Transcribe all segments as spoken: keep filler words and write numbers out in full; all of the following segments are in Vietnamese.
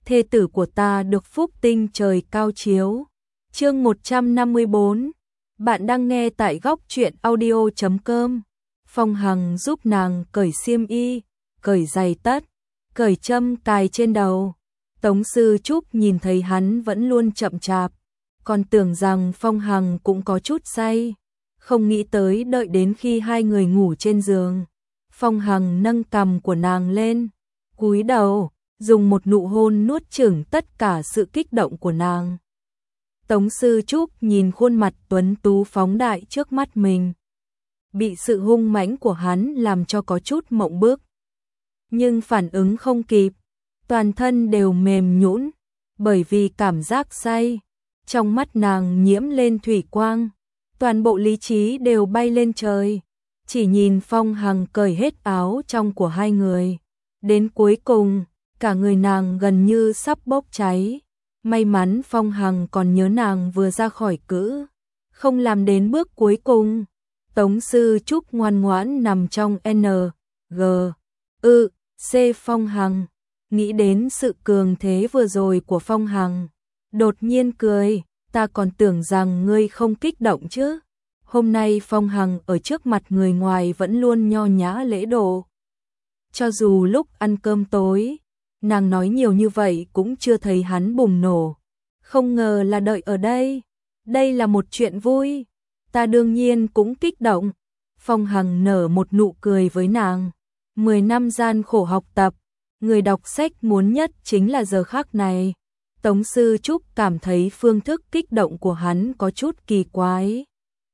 thê tử của ta được phúc tinh trời cao chiếu. Chương một trăm năm mươi bốn. Bạn đang nghe tại góc truyện audio chấm com. Phong Hằng giúp nàng cởi xiêm y, cởi giày tất, cởi châm cài trên đầu. Tống Sư Trúc nhìn thấy hắn vẫn luôn chậm chạp, còn tưởng rằng Phong Hằng cũng có chút say, không nghĩ tới đợi đến khi hai người ngủ trên giường, Phong Hằng nâng cằm của nàng lên, cúi đầu, dùng một nụ hôn nuốt chửng tất cả sự kích động của nàng. Tống Sư Trúc nhìn khuôn mặt tuấn tú phóng đại trước mắt mình, bị sự hung mãnh của hắn làm cho có chút mộng bức, nhưng phản ứng không kịp, toàn thân đều mềm nhũn, bởi vì cảm giác say, trong mắt nàng nhiễm lên thủy quang, toàn bộ lý trí đều bay lên trời, chỉ nhìn Phong Hằng cởi hết áo trong của hai người, đến cuối cùng, cả người nàng gần như sắp bốc cháy. May mắn Phong Hằng còn nhớ nàng vừa ra khỏi cữ, không làm đến bước cuối cùng. Tống Sư Trúc ngoan ngoãn nằm trong N, G, Ư, C. Phong Hằng, nghĩ đến sự cường thế vừa rồi của Phong Hằng, đột nhiên cười, ta còn tưởng rằng ngươi không kích động chứ. Hôm nay Phong Hằng ở trước mặt người ngoài vẫn luôn nho nhã lễ độ. Cho dù lúc ăn cơm tối, nàng nói nhiều như vậy cũng chưa thấy hắn bùng nổ. Không ngờ là đợi ở đây. Đây là một chuyện vui. Ta đương nhiên cũng kích động. Phong Hằng nở một nụ cười với nàng. Mười năm gian khổ học tập, người đọc sách muốn nhất chính là giờ khắc này. Tống Sư Trúc cảm thấy phương thức kích động của hắn có chút kỳ quái.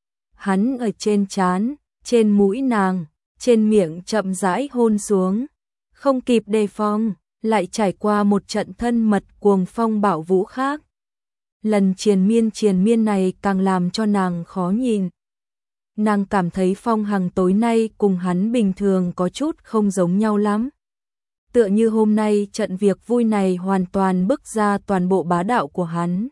Hắn ở trên trán, trên mũi nàng, trên miệng chậm rãi hôn xuống. Không kịp đề phòng, lại trải qua một trận thân mật cuồng phong bạo vũ khác. Lần triền miên triền miên này càng làm cho nàng khó nhìn. Nàng cảm thấy Phong Hằng tối nay cùng hắn bình thường có chút không giống nhau lắm. Tựa như hôm nay trận việc vui này hoàn toàn bức ra toàn bộ bá đạo của hắn,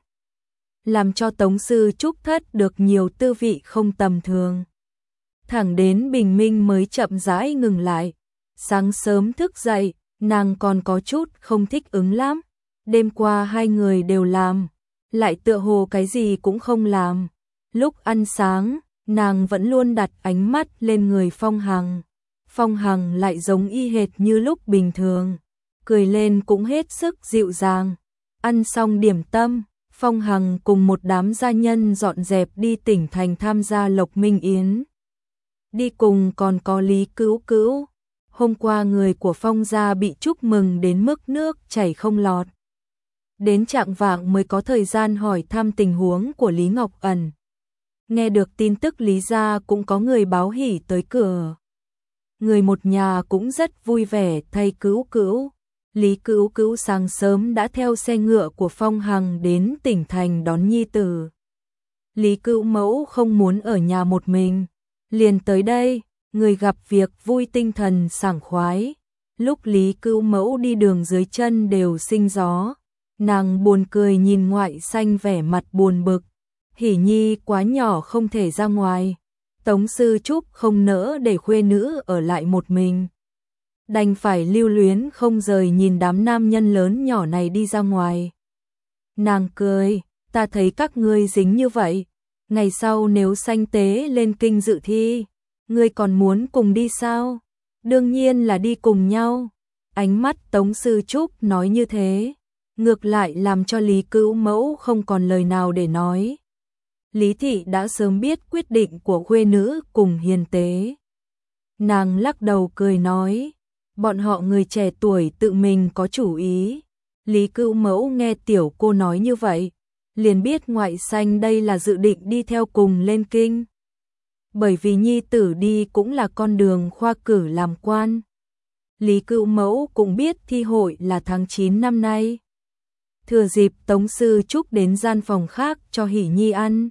làm cho Tống Sư Trúc thất được nhiều tư vị không tầm thường. Thẳng đến bình minh mới chậm rãi ngừng lại. Sáng sớm thức dậy, nàng còn có chút không thích ứng lắm. Đêm qua hai người đều làm, lại tựa hồ cái gì cũng không làm. Lúc ăn sáng, nàng vẫn luôn đặt ánh mắt lên người Phong Hằng. Phong Hằng lại giống y hệt như lúc bình thường, cười lên cũng hết sức dịu dàng. Ăn xong điểm tâm, Phong Hằng cùng một đám gia nhân dọn dẹp đi tỉnh thành tham gia Lộc Minh Yến. Đi cùng còn có Lý Cữu Cữu. Hôm qua người của Phong gia bị chúc mừng đến mức nước chảy không lọt. Đến chạng vạng mới có thời gian hỏi thăm tình huống của Lý Ngọc Ẩn. Nghe được tin tức Lý gia cũng có người báo hỉ tới cửa. Người một nhà cũng rất vui vẻ thay Cữu Cữu. Lý Cữu Cữu sáng sớm đã theo xe ngựa của Phong Hằng đến tỉnh thành đón nhi tử. Lý Cữu Mẫu không muốn ở nhà một mình, liền tới đây. Người gặp việc vui tinh thần sảng khoái. Lúc Lý Cữu Mẫu đi đường dưới chân đều sinh gió. Nàng buồn cười nhìn ngoại xanh vẻ mặt buồn bực. Hỉ nhi quá nhỏ không thể ra ngoài. Tống Sư Trúc không nỡ để khuê nữ ở lại một mình, đành phải lưu luyến không rời nhìn đám nam nhân lớn nhỏ này đi ra ngoài. Nàng cười, ta thấy các ngươi dính như vậy, ngày sau nếu sanh tế lên kinh dự thi, ngươi còn muốn cùng đi sao? Đương nhiên là đi cùng nhau. Ánh mắt Tống Sư Trúc nói như thế, ngược lại làm cho Lý Cữu Mẫu không còn lời nào để nói. Lý thị đã sớm biết quyết định của khuê nữ cùng hiền tế. Nàng lắc đầu cười nói, bọn họ người trẻ tuổi tự mình có chủ ý. Lý Cữu Mẫu nghe tiểu cô nói như vậy, liền biết ngoại xanh đây là dự định đi theo cùng lên kinh. Bởi vì nhi tử đi cũng là con đường khoa cử làm quan. Lý Cữu Mẫu cũng biết thi hội là tháng chín năm nay. Thừa dịp Tống Sư Trúc đến gian phòng khác cho Hỉ Nhi ăn.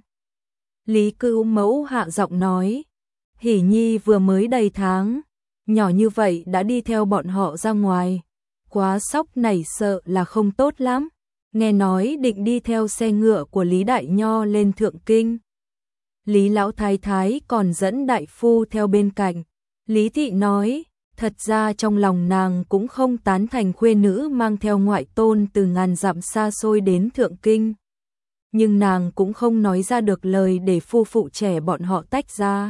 Lý Cữu Mẫu hạ giọng nói, Hỉ Nhi vừa mới đầy tháng, nhỏ như vậy đã đi theo bọn họ ra ngoài. Quá sốc nảy sợ là không tốt lắm. Nghe nói định đi theo xe ngựa của Lý Đại Nho lên Thượng Kinh. Lý Lão Thái Thái còn dẫn đại phu theo bên cạnh. Lý Thị nói, Thật ra trong lòng nàng cũng không tán thành khuê nữ mang theo ngoại tôn từ ngàn dặm xa xôi đến Thượng Kinh. Nhưng nàng cũng không nói ra được lời để phu phụ trẻ bọn họ tách ra.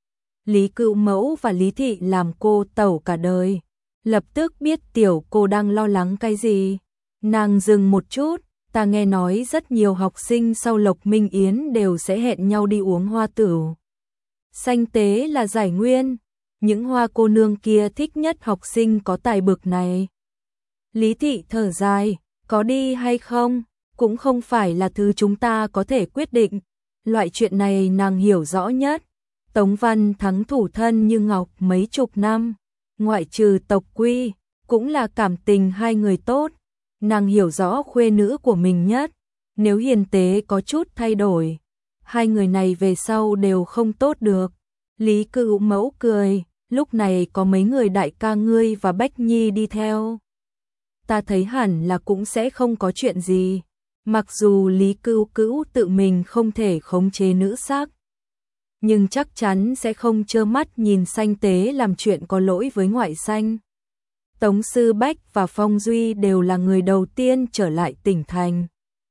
Lý Cữu Mẫu và Lý Thị làm cô tẩu cả đời, lập tức biết tiểu cô đang lo lắng cái gì. Nàng dừng một chút, ta nghe nói rất nhiều học sinh sau Lộc Minh Yến đều sẽ hẹn nhau đi uống hoa tửu. Sanh tế là giải nguyên, những hoa cô nương kia thích nhất học sinh có tài bực này. Lý Thị thở dài, có đi hay không, cũng không phải là thứ chúng ta có thể quyết định, loại chuyện này nàng hiểu rõ nhất. Tống Văn Thắng thủ thân như ngọc mấy chục năm, ngoại trừ tộc quy, cũng là cảm tình hai người tốt. Nàng hiểu rõ khuê nữ của mình nhất, nếu hiền tế có chút thay đổi, hai người này về sau đều không tốt được. Lý Cữu Mẫu cười, lúc này có mấy người đại ca ngươi và Bách Nhi đi theo. Ta thấy hẳn là cũng sẽ không có chuyện gì, mặc dù Lý Cữu Cữu tự mình không thể khống chế nữ sắc, nhưng chắc chắn sẽ không trơ mắt nhìn sanh tế làm chuyện có lỗi với ngoại sanh. Tống Sư Bách và Phong Duy đều là người đầu tiên trở lại tỉnh thành.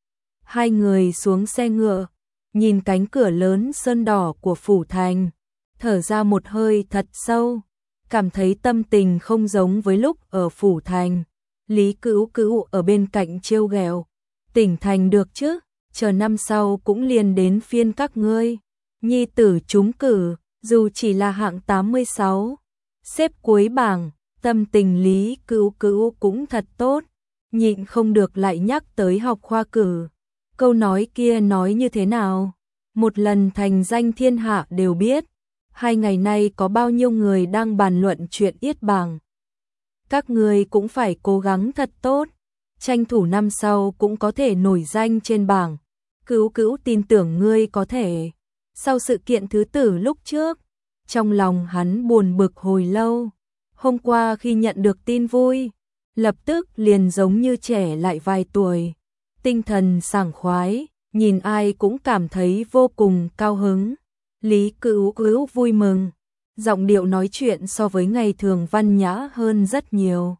Hai người xuống xe ngựa, nhìn cánh cửa lớn sơn đỏ của phủ thành, thở ra một hơi thật sâu, cảm thấy tâm tình không giống với lúc ở phủ thành. Lý Cữu Cữu ở bên cạnh trêu ghẹo, tỉnh thành được chứ, chờ năm sau cũng liền đến phiên các ngươi. Nhi tử trúng cử, dù chỉ là hạng tám mươi sáu, xếp cuối bảng. Tâm tình Lý Cữu Cữu cũng thật tốt, nhịn không được lại nhắc tới học khoa cử. Câu nói kia nói như thế nào? Một lần thành danh thiên hạ đều biết. Hai ngày nay có bao nhiêu người đang bàn luận chuyện yết bảng. Các người cũng phải cố gắng thật tốt, tranh thủ năm sau cũng có thể nổi danh trên bảng. Cữu Cữu tin tưởng ngươi có thể. Sau sự kiện thứ tử lúc trước, trong lòng hắn buồn bực hồi lâu. Hôm qua khi nhận được tin vui, lập tức liền giống như trẻ lại vài tuổi, tinh thần sảng khoái, nhìn ai cũng cảm thấy vô cùng cao hứng. Lý Cữu Cữu vui mừng, giọng điệu nói chuyện so với ngày thường văn nhã hơn rất nhiều.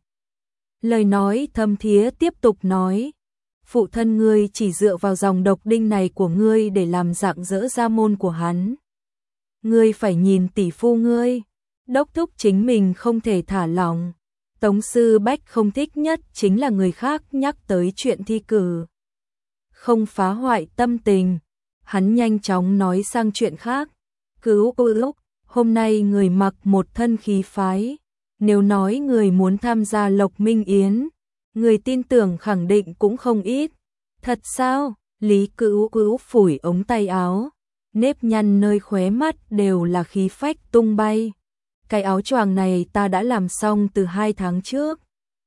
Lời nói thâm thía tiếp tục nói, phụ thân ngươi chỉ dựa vào dòng độc đinh này của ngươi để làm rạng rỡ gia môn của hắn. Ngươi phải nhìn tỷ phu ngươi, đốc thúc chính mình không thể thả lỏng. Tống Sư Bách không thích nhất chính là người khác nhắc tới chuyện thi cử. Không phá hoại tâm tình, hắn nhanh chóng nói sang chuyện khác. Cữu Cữu, hôm nay người mặc một thân khí phái, nếu nói người muốn tham gia Lộc Minh Yến, người tin tưởng khẳng định cũng không ít. Thật sao? Lý Cữu Cữu phủi ống tay áo, nếp nhăn nơi khóe mắt đều là khí phách tung bay. Cái áo choàng này ta đã làm xong từ hai tháng trước,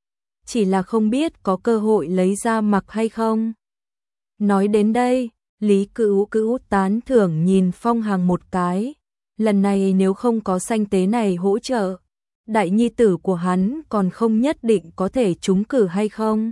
chỉ là không biết có cơ hội lấy ra mặc hay không. Nói đến đây, Lý Cữu Cữu tán thưởng nhìn Phong Hằng một cái. Lần này nếu không có sanh tế này hỗ trợ, đại nhi tử của hắn còn không nhất định có thể trúng cử hay không.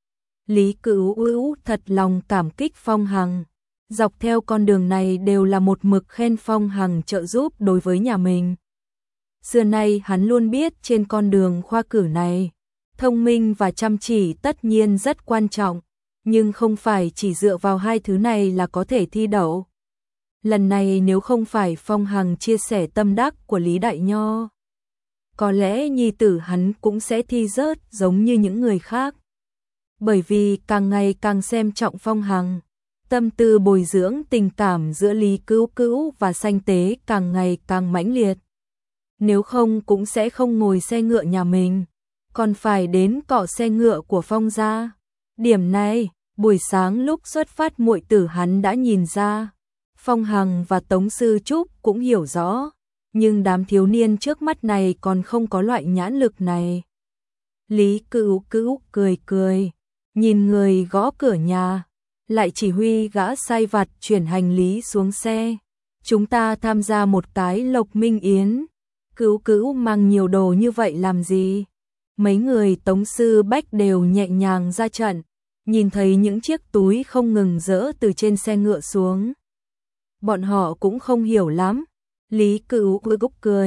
Lý Cữu Cữu thật lòng cảm kích Phong Hằng, dọc theo con đường này đều là một mực khen Phong Hằng trợ giúp đối với nhà mình. Xưa nay hắn luôn biết trên con đường khoa cử này, thông minh và chăm chỉ tất nhiên rất quan trọng, nhưng không phải chỉ dựa vào hai thứ này là có thể thi đậu. Lần này nếu không phải Phong Hằng chia sẻ tâm đắc của Lý Đại Nho, có lẽ nhi tử hắn cũng sẽ thi rớt giống như những người khác. Bởi vì càng ngày càng xem trọng Phong Hằng, tâm tư bồi dưỡng tình cảm giữa Lý Cữu Cữu và sanh tế càng ngày càng mãnh liệt. Nếu không cũng sẽ không ngồi xe ngựa nhà mình, còn phải đến cọ xe ngựa của Phong gia. Điểm này, buổi sáng lúc xuất phát muội tử hắn đã nhìn ra. Phong Hằng và Tống Sư Trúc cũng hiểu rõ, nhưng đám thiếu niên trước mắt này còn không có loại nhãn lực này. Lý Cữu Cữu cười cười, nhìn người gõ cửa nhà, lại chỉ huy gã sai vặt chuyển hành lý xuống xe. Chúng ta tham gia một cái Lộc Minh Yến. Cữu Cữu mang nhiều đồ như vậy làm gì? Mấy người Tống Sư Bách đều nhẹ nhàng ra trận, nhìn thấy những chiếc túi không ngừng dỡ từ trên xe ngựa xuống. Bọn họ cũng không hiểu lắm. Lý Cữu Cữu cười,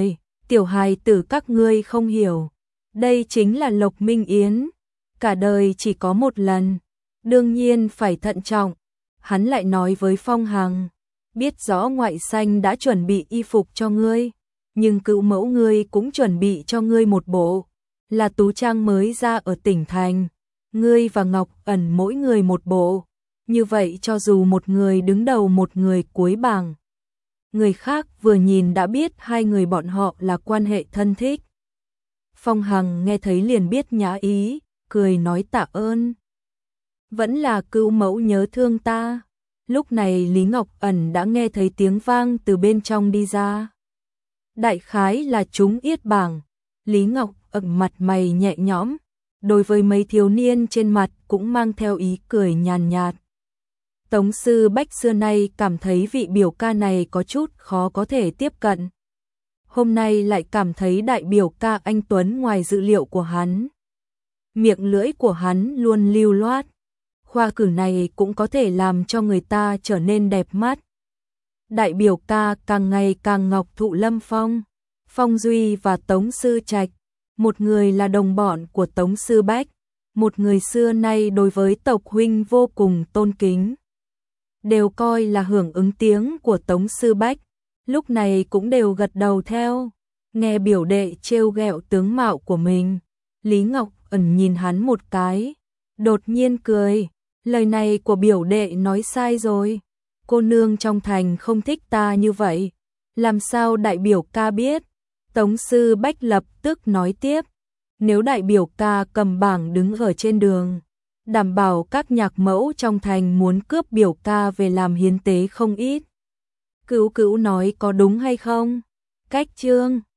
Tiểu hài tử các ngươi không hiểu, đây chính là Lộc Minh Yến, cả đời chỉ có một lần, đương nhiên phải thận trọng. Hắn lại nói với Phong Hằng, biết rõ ngoại xanh đã chuẩn bị y phục cho ngươi, nhưng cữu mẫu ngươi cũng chuẩn bị cho ngươi một bộ, là tú trang mới ra ở tỉnh thành, ngươi và Ngọc Ẩn mỗi người một bộ, như vậy cho dù một người đứng đầu một người cuối bảng, người khác vừa nhìn đã biết hai người bọn họ là quan hệ thân thích. Phong Hằng nghe thấy liền biết nhã ý, cười nói tạ ơn. Vẫn là cữu mẫu nhớ thương ta. Lúc này Lý Ngọc Ẩn đã nghe thấy tiếng vang từ bên trong đi ra. Đại khái là trúng yết bảng. Lý Ngọc Ẩn mặt mày nhẹ nhõm, đối với mấy thiếu niên trên mặt cũng mang theo ý cười nhàn nhạt. Tống Sư Bách xưa nay cảm thấy vị biểu ca này có chút khó có thể tiếp cận. Hôm nay lại cảm thấy đại biểu ca anh Tuấn ngoài dự liệu của hắn. Miệng lưỡi của hắn luôn lưu loát. Khoa cử này cũng có thể làm cho người ta trở nên đẹp mắt. Đại biểu ca càng ngày càng ngọc thụ lâm phong. Phong Duy và Tống Sư Trạch, một người là đồng bọn của Tống Sư Bách, một người xưa nay đối với tộc huynh vô cùng tôn kính. Đều coi là hưởng ứng tiếng của Tống Sư Bách, lúc này cũng đều gật đầu theo. Nghe biểu đệ trêu ghẹo tướng mạo của mình, Lý Ngọc Ẩn nhìn hắn một cái, đột nhiên cười, lời này của biểu đệ nói sai rồi, cô nương trong thành không thích ta như vậy, làm sao đại biểu ca biết? Tống Sư Bách lập tức nói tiếp, nếu đại biểu ca cầm bảng đứng ở trên đường, đảm bảo các nhạc mẫu trong thành muốn cướp biểu ca về làm hiến tế không ít. Cữu cữu nói có đúng hay không? Cách chương